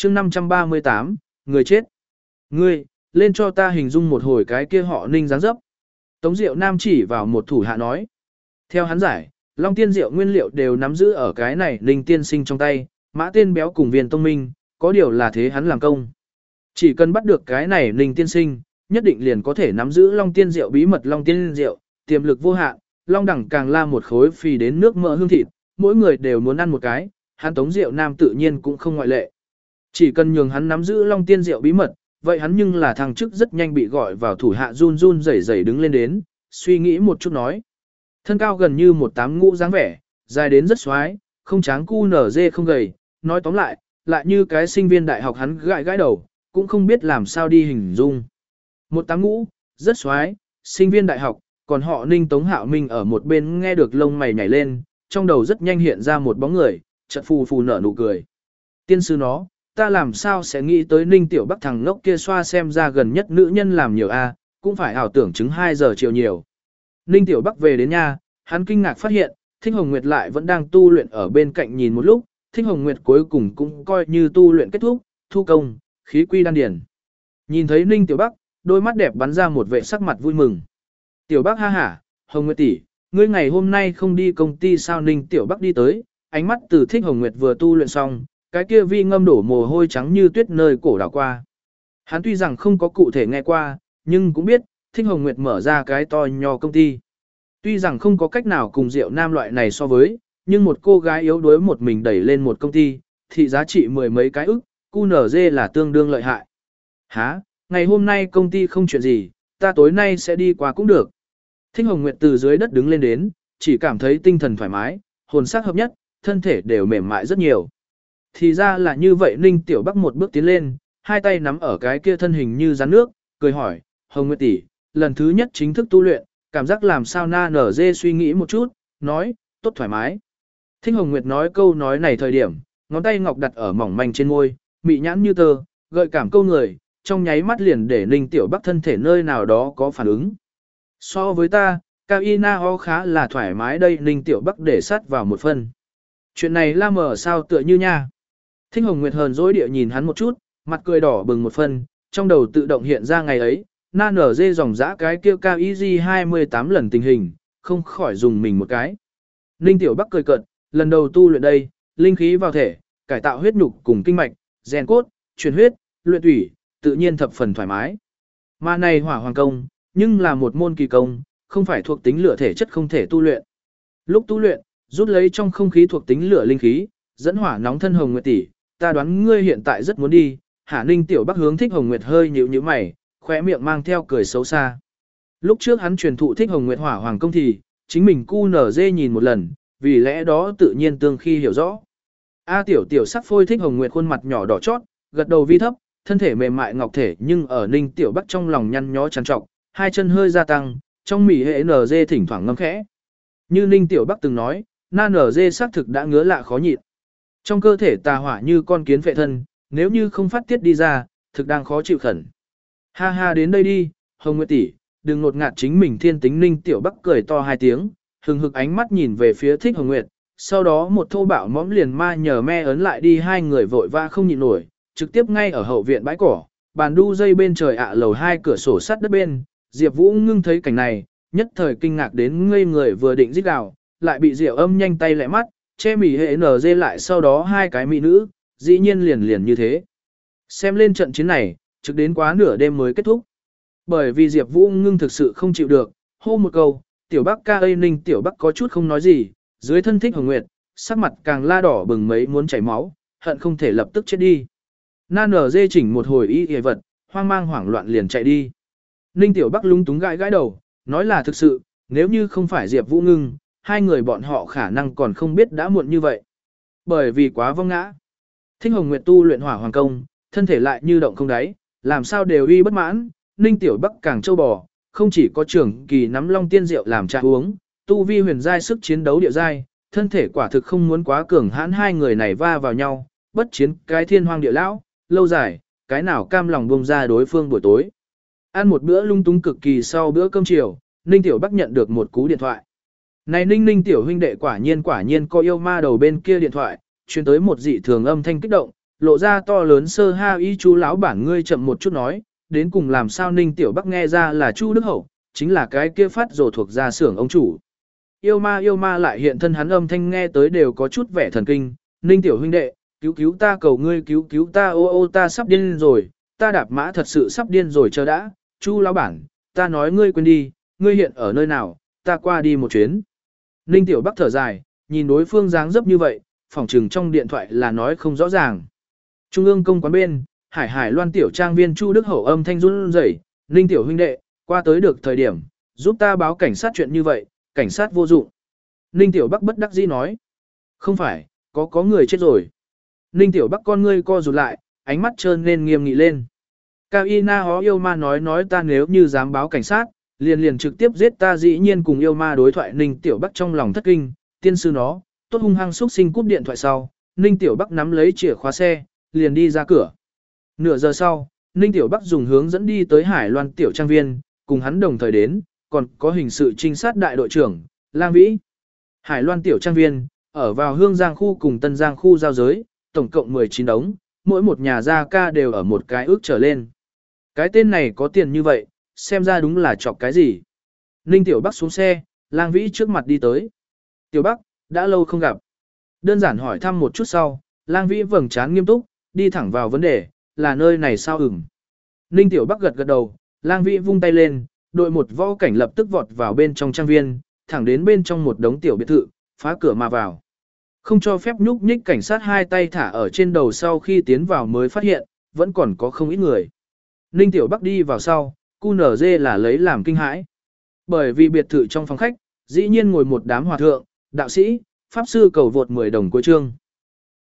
chương 538, người chết. Ngươi, lên cho ta hình dung một hồi cái kia họ Ninh dáng dấp. Tống Diệu Nam chỉ vào một thủ hạ nói. Theo hắn giải, Long Tiên Diệu nguyên liệu đều nắm giữ ở cái này Ninh tiên sinh trong tay, Mã Tiên Béo cùng Viên Tông Minh, có điều là thế hắn làm công. Chỉ cần bắt được cái này Ninh tiên sinh, nhất định liền có thể nắm giữ Long Tiên Diệu bí mật Long Tiên Diệu, tiềm lực vô hạn, Long đẳng càng la một khối phì đến nước mỡ hương thịt, mỗi người đều muốn ăn một cái, hắn Tống Diệu Nam tự nhiên cũng không ngoại lệ. Chỉ cần nhường hắn nắm giữ Long Tiên Diệu bí mật, vậy hắn nhưng là thằng chức rất nhanh bị gọi vào thủ hạ run run rẩy rẩy đứng lên đến, suy nghĩ một chút nói. Thân cao gần như 185 dáng vẻ, dài đến rất xoái, không tráng cu nở dê không gầy, nói tóm lại, lại như cái sinh viên đại học hắn gãi gãi đầu, cũng không biết làm sao đi hình dung. 185, rất xoái, sinh viên đại học, còn họ Ninh Tống Hạo Minh ở một bên nghe được lông mày nhảy lên, trong đầu rất nhanh hiện ra một bóng người, chợt phù phù nở nụ cười. Tiên sư nó, ta làm sao sẽ nghĩ tới Ninh Tiểu Bắc thằng ngốc kia xoa xem ra gần nhất nữ nhân làm nhiều a, cũng phải ảo tưởng chứng 2 giờ chiều nhiều. Ninh Tiểu Bắc về đến nhà, hắn kinh ngạc phát hiện, Thích Hồng Nguyệt lại vẫn đang tu luyện ở bên cạnh nhìn một lúc, Thích Hồng Nguyệt cuối cùng cũng coi như tu luyện kết thúc, thu công, khí quy đan điển. Nhìn thấy Ninh Tiểu Bắc, đôi mắt đẹp bắn ra một vẻ sắc mặt vui mừng. Tiểu Bắc ha hả, Hồng Nguyệt tỷ, ngươi ngày hôm nay không đi công ty sao? Ninh Tiểu Bắc đi tới, ánh mắt từ Thích Hồng Nguyệt vừa tu luyện xong, cái kia vi ngâm đổ mồ hôi trắng như tuyết nơi cổ đảo qua. Hắn tuy rằng không có cụ thể nghe qua, nhưng cũng biết, Thích Hồng Nguyệt mở ra cái to nho công ty. Tuy rằng không có cách nào cùng Diệu Nam loại này so với, nhưng một cô gái yếu đuối một mình đẩy lên một công ty, thì giá trị mười mấy cái ức, QNZ là tương đương lợi hại. Hả, ngày hôm nay công ty không chuyện gì, ta tối nay sẽ đi qua cũng được. Thích Hồng Nguyệt từ dưới đất đứng lên đến, chỉ cảm thấy tinh thần thoải mái, hồn sắc hợp nhất, thân thể đều mềm mại rất nhiều. Thì ra là như vậy. Ninh Tiểu Bắc một bước tiến lên, hai tay nắm ở cái kia thân hình như rắn nước, cười hỏi, Hồng Nguyệt tỷ, lần thứ nhất chính thức tu luyện, cảm giác làm sao? Na nở dê suy nghĩ một chút, nói, tốt thoải mái. Thích Hồng Nguyệt nói câu nói này thời điểm, ngón tay ngọc đặt ở mỏng manh trên môi, mị nhãn như tơ, gợi cảm câu người, trong nháy mắt liền để Ninh Tiểu Bắc thân thể nơi nào đó có phản ứng. So với ta, Cao Y Na ho khá là thoải mái đây. Ninh Tiểu Bắc để sát vào một phân. Chuyện này la mờ sao tựa như nha. Thích Hồng Nguyệt hờn dỗi địa nhìn hắn một chút, mặt cười đỏ bừng một phân, trong đầu tự động hiện ra ngày ấy, na nở dê dòng dã cái kia Cao Y 28 lần tình hình, không khỏi dùng mình một cái. Ninh Tiểu Bắc cười cợt, lần đầu tu luyện đây, linh khí vào thể, cải tạo huyết nhục cùng kinh mạch, rèn cốt, truyền huyết, luyện thủy, tự nhiên thập phần thoải mái. Mà này hỏa hoàng công, nhưng là một môn kỳ công, không phải thuộc tính lửa thể chất không thể tu luyện. Lúc tu luyện, rút lấy trong không khí thuộc tính lửa linh khí, dẫn hỏa nóng thân. Hồng Nguyệt tỷ, ta đoán ngươi hiện tại rất muốn đi. Hả? Ninh Tiểu Bắc hướng Thích Hồng Nguyệt hơi nhíu nhíu mày, khóe miệng mang theo cười xấu xa. Lúc trước hắn truyền thụ Thích Hồng Nguyệt hỏa hoàng công thì, chính mình QNZ nhìn một lần, vì lẽ đó tự nhiên tương khi hiểu rõ. A tiểu tiểu sắc phôi Thích Hồng Nguyệt khuôn mặt nhỏ đỏ chót, gật đầu vi thấp, thân thể mềm mại ngọc thể nhưng ở Ninh Tiểu Bắc trong lòng nhăn nhó trằn trọc, hai chân hơi gia tăng, trong mỉ hệ NG thỉnh thoảng ngâm khẽ. Như Ninh Tiểu Bắc từng nói, na NG xác thực đã ngứa lạ khó nhịn. Trong cơ thể tà hỏa như con kiến phệ thân, nếu như không phát tiết đi ra, thực đang khó chịu khẩn. Ha ha, đến đây đi, Hồng Nguyệt tỷ, đừng ngột ngạt chính mình thiên tính. Ninh Tiểu Bắc cười to hai tiếng, hừng hực ánh mắt nhìn về phía Thích Hồng Nguyệt, sau đó một thô bạo mõm liền ma nhờ me ấn lại đi. Hai người vội va không nhịn nổi, trực tiếp ngay ở hậu viện bãi cỏ, bàn đu dây bên trời lầu hai cửa sổ sắt đất bên. Diệp Vũ ngưng thấy cảnh này, nhất thời kinh ngạc đến ngây người, vừa định rít gào, lại bị Diệu Âm nhanh tay lẹ mắt, che mỉ hệ NG lại. Sau đó hai cái mỹ nữ, dĩ nhiên liền như thế. Xem lên trận chiến này, trực đến quá nửa đêm mới kết thúc. Bởi vì Diệp Vũ ngưng thực sự không chịu được, hô một câu, Tiểu Bắc ca ơi. Ninh Tiểu Bắc có chút không nói gì, dưới thân Thích Hồng Nguyệt, sắc mặt càng la đỏ bừng mấy muốn chảy máu, hận không thể lập tức chết đi. Na nở dê chỉnh một hồi y y vật, hoang mang hoảng loạn liền chạy đi. Ninh Tiểu Bắc lúng túng gãi gãi đầu, nói là thực sự, nếu như không phải Diệp Vũ ngưng, hai người bọn họ khả năng còn không biết đã muộn như vậy. Bởi vì quá vong ngã. Thích Hồng Nguyệt tu luyện hỏa hoàng công, thân thể lại như động không đáy, làm sao đều uy bất mãn. Ninh Tiểu Bắc càng trâu bò, không chỉ có trưởng kỳ nắm Long Tiên rượu làm trà uống, tu vi huyền giai sức chiến đấu địa giai, thân thể quả thực không muốn quá cường hãn. Hai người này va vào nhau, bất chiến cái thiên hoang địa lão, lâu dài, cái nào cam lòng buông ra đối phương buổi tối. Ăn một bữa lung túng cực kỳ sau bữa cơm chiều, Ninh Tiểu Bắc nhận được một cú điện thoại. Này Ninh tiểu huynh đệ, quả nhiên có yêu ma. Đầu bên kia điện thoại, truyền tới một dị thường âm thanh kích động, lộ ra to lớn sơ ha y Chu lão bản ngươi chậm một chút nói, đến cùng làm sao Ninh Tiểu Bắc nghe ra là Chu Đức Hậu, chính là cái kia phát rồ thuộc gia xưởng ông chủ. Yêu ma lại hiện thân hắn âm thanh nghe tới đều có chút vẻ thần kinh, Ninh Tiểu huynh đệ, cứu ta cầu ngươi cứu ta ô ta sắp điên rồi, ta đạp mã thật sự sắp điên rồi chờ đã, Chu lão bản, ta nói ngươi quên đi, ngươi hiện ở nơi nào, ta qua đi một chuyến. Ninh Tiểu Bắc thở dài, nhìn đối phương dáng dấp như vậy, phỏng trừng trong điện thoại là nói không rõ ràng. Trung ương công quán bên, Hải Loan tiểu trang viên Chu Đức Hậu âm thanh run rẩy, Ninh Tiểu huynh đệ, qua tới được thời điểm, giúp ta báo cảnh sát chuyện như vậy, cảnh sát vô dụng. Ninh Tiểu Bắc bất đắc dĩ nói, không phải, có người chết rồi. Ninh Tiểu Bắc con ngươi co rụt lại, ánh mắt trơn lên nghiêm nghị lên. Cao Y Na hó yêu ma nói ta nếu như dám báo cảnh sát, liền trực tiếp giết ta dĩ nhiên cùng yêu ma đối thoại Ninh Tiểu Bắc trong lòng thất kinh, tiên sư nó, tốt hung hăng xúc sinh cúp điện thoại sau, Ninh Tiểu Bắc nắm lấy chìa khóa xe, liền đi ra cửa. Nửa giờ sau, Ninh Tiểu Bắc dùng hướng dẫn đi tới Hải Loan tiểu trang viên, cùng hắn đồng thời đến, còn có hình sự trinh sát đại đội trưởng, Lang Vĩ. Hải Loan tiểu trang viên, ở vào Hương Giang khu cùng Tân Giang khu giao giới, tổng cộng 19 đống, mỗi một nhà gia ca đều ở một cái ước trở lên. Cái tên này có tiền như vậy, xem ra đúng là chọc cái gì. Ninh Tiểu Bắc xuống xe, Lang Vĩ trước mặt đi tới. Tiểu Bắc, đã lâu không gặp. Đơn giản hỏi thăm một chút sau, Lang Vĩ vầng trán nghiêm túc, đi thẳng vào vấn đề, là nơi này sao ửng. Ninh Tiểu Bắc gật đầu, Lang Vĩ vung tay lên, đội một võ cảnh lập tức vọt vào bên trong trang viên, thẳng đến bên trong một đống tiểu biệt thự, phá cửa mà vào. Không cho phép nhúc nhích cảnh sát hai tay thả ở trên đầu sau khi tiến vào mới phát hiện, vẫn còn có không ít người. Ninh Tiểu Bắc đi vào sau, QNZ là lấy làm kinh hãi. Bởi vì biệt thự trong phòng khách, dĩ nhiên ngồi một đám hòa thượng, đạo sĩ, pháp sư cầu vượt 10 đồng cuối chương.